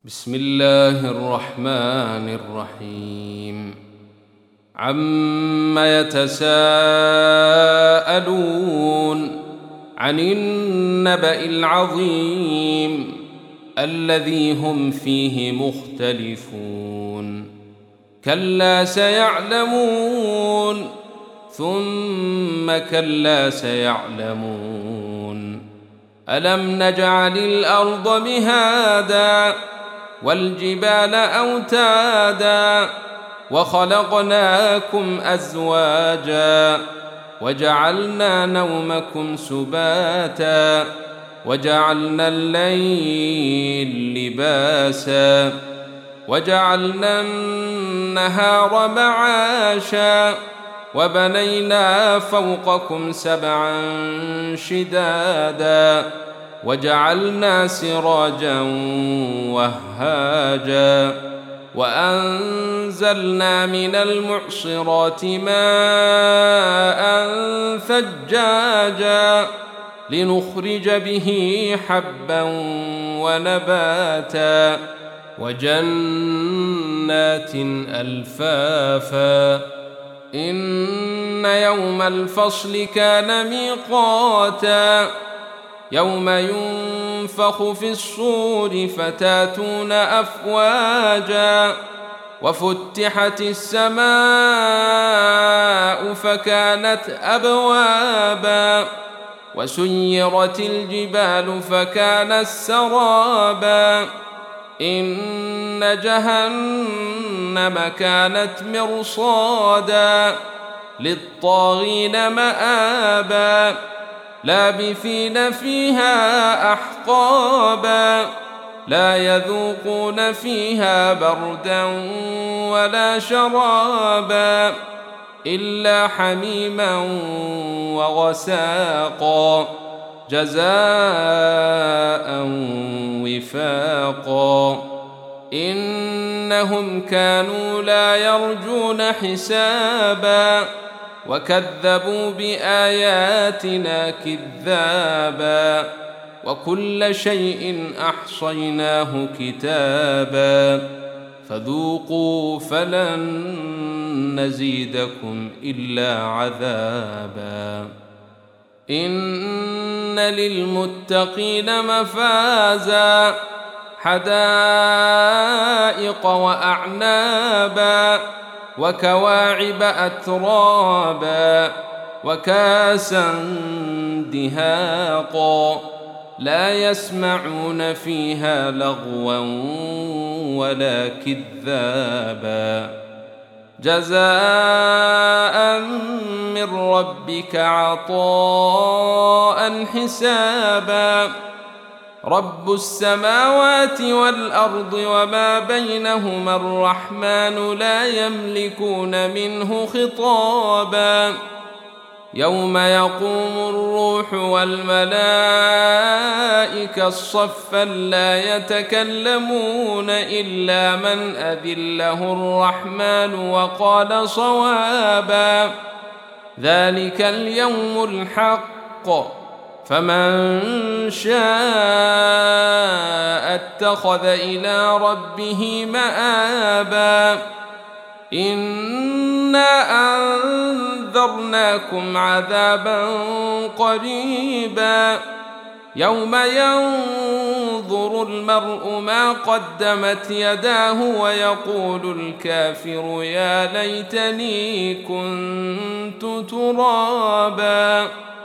بسم الله الرحمن الرحيم عم يتساءلون عن النبأ العظيم الذي هم فيه مختلفون كلا سيعلمون ثم كلا سيعلمون ألم نجعل الأرض مهادا والجبال أوتادا وخلقناكم أزواجا وجعلنا نومكم سباتا وجعلنا الليل لباسا وجعلنا النهار معاشا وبنينا فوقكم سبعا شدادا وجعلنا سراجا وهاجا وأنزلنا من المعصرات ماء ثجاجا لنخرج به حبا ونباتا وجنات ألفافا إن يوم الفصل كان ميقاتا يوم ينفخ في الصور فتاتون أفواجا وفتحت السماء فكانت أبوابا وسيرت الجبال فكانت سرابا إن جهنم كانت مرصادا للطاغين مآبا لابثين فيها أحقابا لا يذوقون فيها بردا ولا شرابا إلا حميما وغساقا جزاء وفاقا إنهم كانوا لا يرجون حسابا وكذبوا بآياتنا كذابا وكل شيء أحصيناه كتابا فذوقوا فلن نزيدكم إلا عذابا إن للمتقين مفازا حدائق وأعنابا وكواعب أترابا وكاسا دهاقا لا يسمعون فيها لغوا ولا كذابا جزاء من ربك عطاء حسابا رب السماوات والأرض وما بينهما الرحمن لا يملكون منه خطابا يوم يقوم الروح والملائكة صفا لا يتكلمون إلا من أذن له الرحمن وقال صوابا ذلك اليوم الحق فمن شاء اتخذ إلى ربه مآبا إنا أنذرناكم عذابا قريبا يوم ينظر المرء ما قدمت يداه ويقول الكافر يا ليتني كنت ترابا